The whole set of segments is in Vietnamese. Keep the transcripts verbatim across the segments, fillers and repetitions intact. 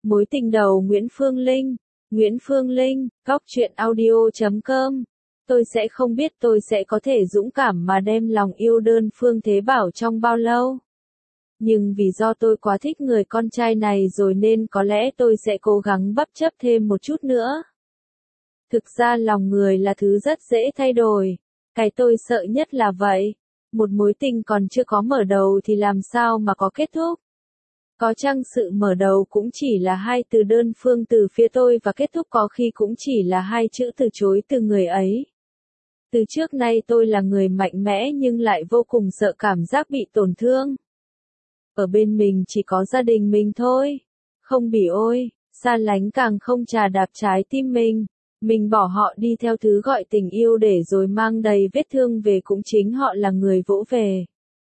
Mối tình đầu Nguyễn Phương Linh. Nguyễn Phương Linh, góc truyện audio chấm com. Tôi sẽ không biết tôi sẽ có thể dũng cảm mà đem lòng yêu đơn Phương Thế Bảo trong bao lâu. Nhưng vì do tôi quá thích người con trai này rồi nên có lẽ tôi sẽ cố gắng bắp chấp thêm một chút nữa. Thực ra lòng người là thứ rất dễ thay đổi. Cái tôi sợ nhất là vậy. Một mối tình còn chưa có mở đầu thì làm sao mà có kết thúc. Có chăng sự mở đầu cũng chỉ là hai từ đơn phương từ phía tôi và kết thúc có khi cũng chỉ là hai chữ từ chối từ người ấy. Từ trước nay tôi là người mạnh mẽ nhưng lại vô cùng sợ cảm giác bị tổn thương. Ở bên mình chỉ có gia đình mình thôi. Không bỉ ôi, xa lánh càng không chà đạp trái tim mình. Mình bỏ họ đi theo thứ gọi tình yêu để rồi mang đầy vết thương về cũng chính họ là người vỗ về.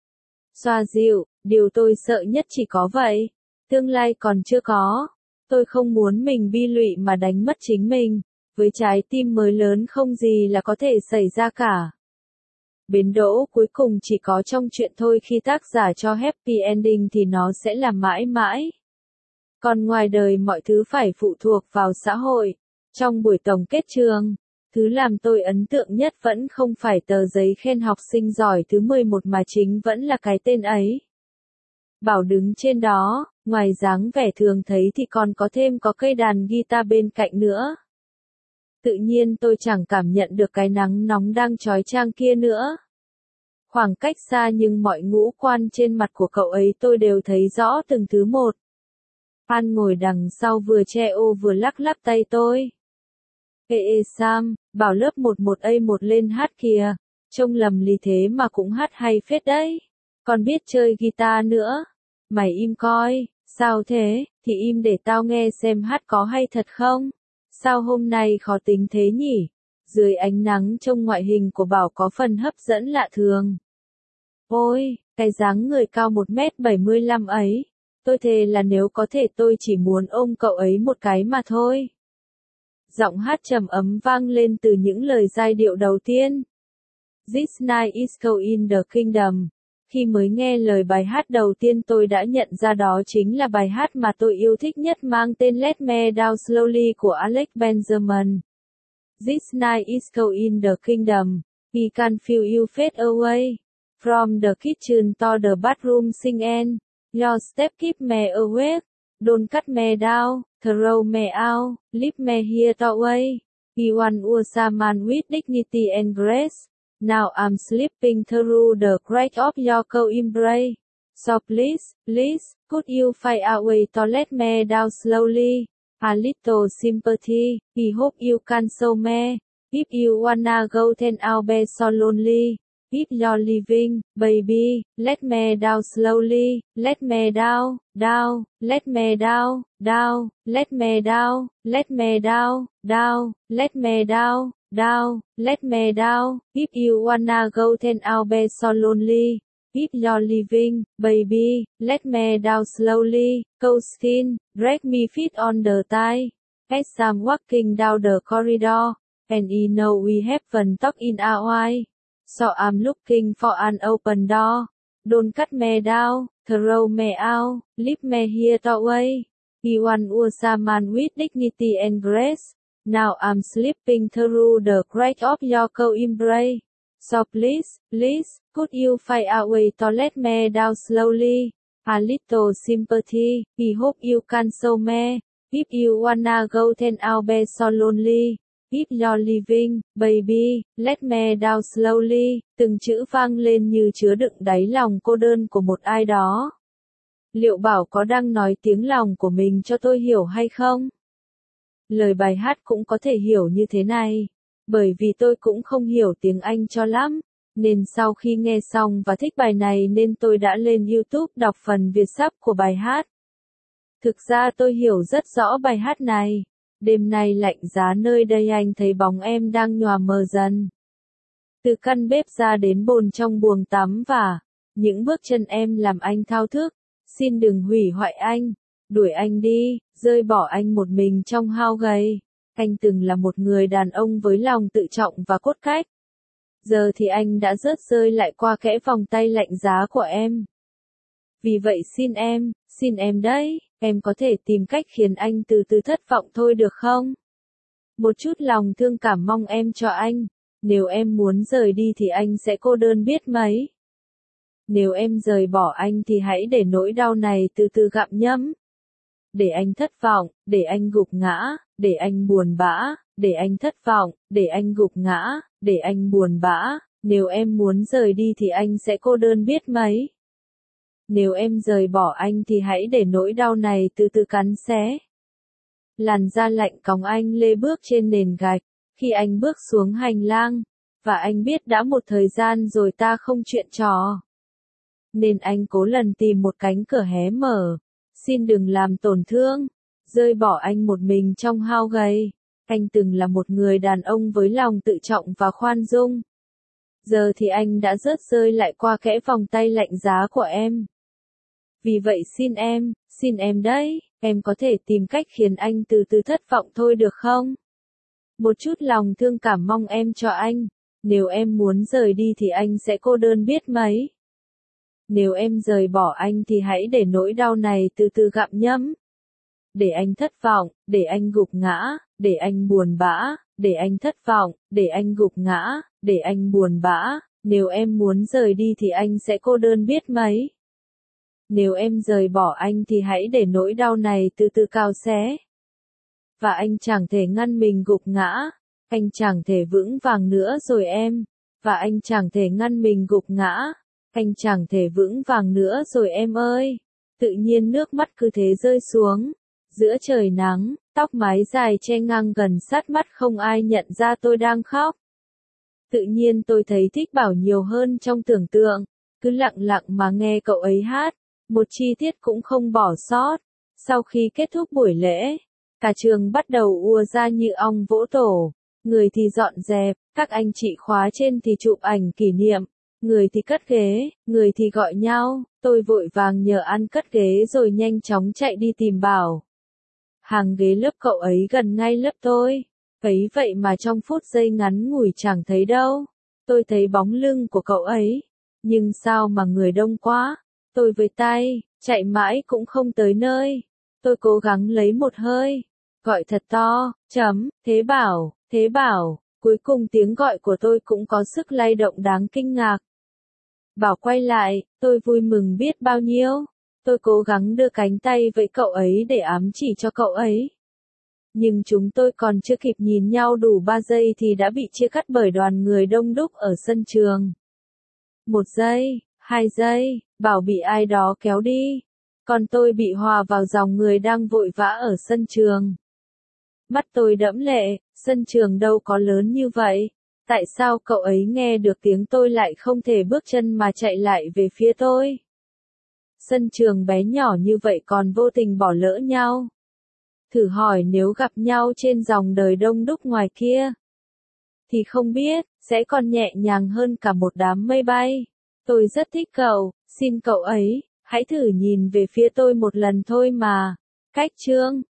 Xoa dịu, điều tôi sợ nhất chỉ có vậy. Tương lai còn chưa có. Tôi không muốn mình bi lụy mà đánh mất chính mình. Với trái tim mới lớn không gì là có thể xảy ra cả. Bến đỗ cuối cùng chỉ có trong chuyện thôi, khi tác giả cho happy ending thì nó sẽ là mãi mãi. Còn ngoài đời mọi thứ phải phụ thuộc vào xã hội. Trong buổi tổng kết trường, thứ làm tôi ấn tượng nhất vẫn không phải tờ giấy khen học sinh giỏi thứ mười một mà chính vẫn là cái tên ấy. Bảo đứng trên đó, ngoài dáng vẻ thường thấy thì còn có thêm có cây đàn guitar bên cạnh nữa. Tự nhiên tôi chẳng cảm nhận được cái nắng nóng đang chói chang kia nữa. Khoảng cách xa nhưng mọi ngũ quan trên mặt của cậu ấy tôi đều thấy rõ từng thứ một. An ngồi đằng sau vừa che ô vừa lắc lắc tay tôi. Ê ê Sam, bảo lớp một một A một lên hát kìa, trông lầm lì thế mà cũng hát hay phết đấy. Còn biết chơi guitar nữa. Mày im coi, sao thế, thì im để tao nghe xem hát có hay thật không? Sao hôm nay khó tính thế nhỉ? Dưới ánh nắng trông ngoại hình của Bảo có phần hấp dẫn lạ thường. Ôi, cái dáng người cao một mét bảy mươi lăm ấy. Tôi thề là nếu có thể tôi chỉ muốn ôm cậu ấy một cái mà thôi. Giọng hát trầm ấm vang lên từ những lời giai điệu đầu tiên. This night is go in the kingdom. Khi mới nghe lời bài hát đầu tiên tôi đã nhận ra đó chính là bài hát mà tôi yêu thích nhất mang tên Let Me Down Slowly của Alex Benjamin. This night is go in the kingdom. We can feel you fade away. From the kitchen to the bathroom sing and your step keep me awake. Don't cut me down, throw me out, leave me here to away. He one was a man with dignity and grace. Now I'm slipping through the crack of your cold embrace. So please, please, could you find a way to let me down slowly? A little sympathy, he hope you can show me. If you wanna go then I'll be so lonely. If you're leaving, baby, let me down slowly, let me down, down, let me down, down, let me down, let me down, down, let me down, down, let me down. If you wanna go then I'll be so lonely. If you're leaving, baby, let me down slowly, coasting, drag me feet on the thigh. As I'm walking down the corridor, and you know we haven't talked in a while. So I'm looking for an open door. Don't cut me down, throw me out, leave me here to away. He one was a man with dignity and grace. Now I'm slipping through the crack of your cold embrace. So please, please, could you find a way to let me down slowly? A little sympathy, he hope you can show me. If you wanna go then I'll be so lonely. If you're leaving, baby, let me down slowly. Từng chữ vang lên như chứa đựng đáy lòng cô đơn của một ai đó. Liệu Bảo có đang nói tiếng lòng của mình cho tôi hiểu hay không? Lời bài hát cũng có thể hiểu như thế này. Bởi vì tôi cũng không hiểu tiếng Anh cho lắm. Nên sau khi nghe xong và thích bài này nên tôi đã lên YouTube đọc phần Việt sắp của bài hát. Thực ra tôi hiểu rất rõ bài hát này. Đêm nay lạnh giá nơi đây anh thấy bóng em đang nhòa mờ dần. Từ căn bếp ra đến bồn trong buồng tắm và những bước chân em làm anh thao thức. Xin đừng hủy hoại anh, đuổi anh đi, rơi bỏ anh một mình trong hao gầy. Anh từng là một người đàn ông với lòng tự trọng và cốt cách. Giờ thì anh đã rớt rơi lại qua kẽ vòng tay lạnh giá của em. Vì vậy xin em, xin em đấy, em có thể tìm cách khiến anh từ từ thất vọng thôi được không? Một chút lòng thương cảm mong em cho anh. Nếu em muốn rời đi thì anh sẽ cô đơn biết mấy. Nếu em rời bỏ anh thì hãy để nỗi đau này từ từ gặm nhấm. Để anh thất vọng, để anh gục ngã, để anh buồn bã, để anh thất vọng, để anh gục ngã, để anh buồn bã. Nếu em muốn rời đi thì anh sẽ cô đơn biết mấy. Nếu em rời bỏ anh thì hãy để nỗi đau này từ từ cắn xé. Làn da lạnh còng anh lê bước trên nền gạch, khi anh bước xuống hành lang, và anh biết đã một thời gian rồi ta không chuyện trò. Nên anh cố lần tìm một cánh cửa hé mở. Xin đừng làm tổn thương, rơi bỏ anh một mình trong hao gầy. Anh từng là một người đàn ông với lòng tự trọng và khoan dung. Giờ thì anh đã rớt rơi lại qua kẽ vòng tay lạnh giá của em. Vì vậy xin em, xin em đấy, em có thể tìm cách khiến anh từ từ thất vọng thôi được không? Một chút lòng thương cảm mong em cho anh. Nếu em muốn rời đi thì anh sẽ cô đơn biết mấy. Nếu em rời bỏ anh thì hãy để nỗi đau này từ từ gặm nhấm. Để anh thất vọng, để anh gục ngã, để anh buồn bã, để anh thất vọng, để anh gục ngã, để anh buồn bã. Nếu em muốn rời đi thì anh sẽ cô đơn biết mấy. Nếu em rời bỏ anh thì hãy để nỗi đau này từ từ cào xé. Và anh chẳng thể ngăn mình gục ngã. Anh chẳng thể vững vàng nữa rồi em. Và anh chẳng thể ngăn mình gục ngã. Anh chẳng thể vững vàng nữa rồi em ơi. Tự nhiên nước mắt cứ thế rơi xuống. Giữa trời nắng, tóc mái dài che ngang gần sát mắt không ai nhận ra tôi đang khóc. Tự nhiên tôi thấy thích Bảo nhiều hơn trong tưởng tượng. Cứ lặng lặng mà nghe cậu ấy hát. Một chi tiết cũng không bỏ sót. Sau khi kết thúc buổi lễ, cả trường bắt đầu ùa ra như ong vỗ tổ. Người thì dọn dẹp, các anh chị khóa trên thì chụp ảnh kỷ niệm. Người thì cất ghế, người thì gọi nhau. Tôi vội vàng nhờ ăn cất ghế rồi nhanh chóng chạy đi tìm Bảo. Hàng ghế lớp cậu ấy gần ngay lớp tôi. Ấy vậy mà trong phút giây ngắn ngủi chẳng thấy đâu. Tôi thấy bóng lưng của cậu ấy. Nhưng sao mà người đông quá. Tôi với tay, chạy mãi cũng không tới nơi. Tôi cố gắng lấy một hơi. Gọi thật to, chấm, thế Bảo, thế Bảo. Cuối cùng tiếng gọi của tôi cũng có sức lay động đáng kinh ngạc. Bảo quay lại, tôi vui mừng biết bao nhiêu. Tôi cố gắng đưa cánh tay với cậu ấy để ám chỉ cho cậu ấy. Nhưng chúng tôi còn chưa kịp nhìn nhau đủ ba giây thì đã bị chia cắt bởi đoàn người đông đúc ở sân trường. Một giây, hai giây, Bảo bị ai đó kéo đi. Còn tôi bị hòa vào dòng người đang vội vã ở sân trường. Mắt tôi đẫm lệ, sân trường đâu có lớn như vậy. Tại sao cậu ấy nghe được tiếng tôi lại không thể bước chân mà chạy lại về phía tôi? Sân trường bé nhỏ như vậy còn vô tình bỏ lỡ nhau. Thử hỏi nếu gặp nhau trên dòng đời đông đúc ngoài kia. Thì không biết, sẽ còn nhẹ nhàng hơn cả một đám mây bay. Tôi rất thích cậu, xin cậu ấy, hãy thử nhìn về phía tôi một lần thôi mà. Cách chương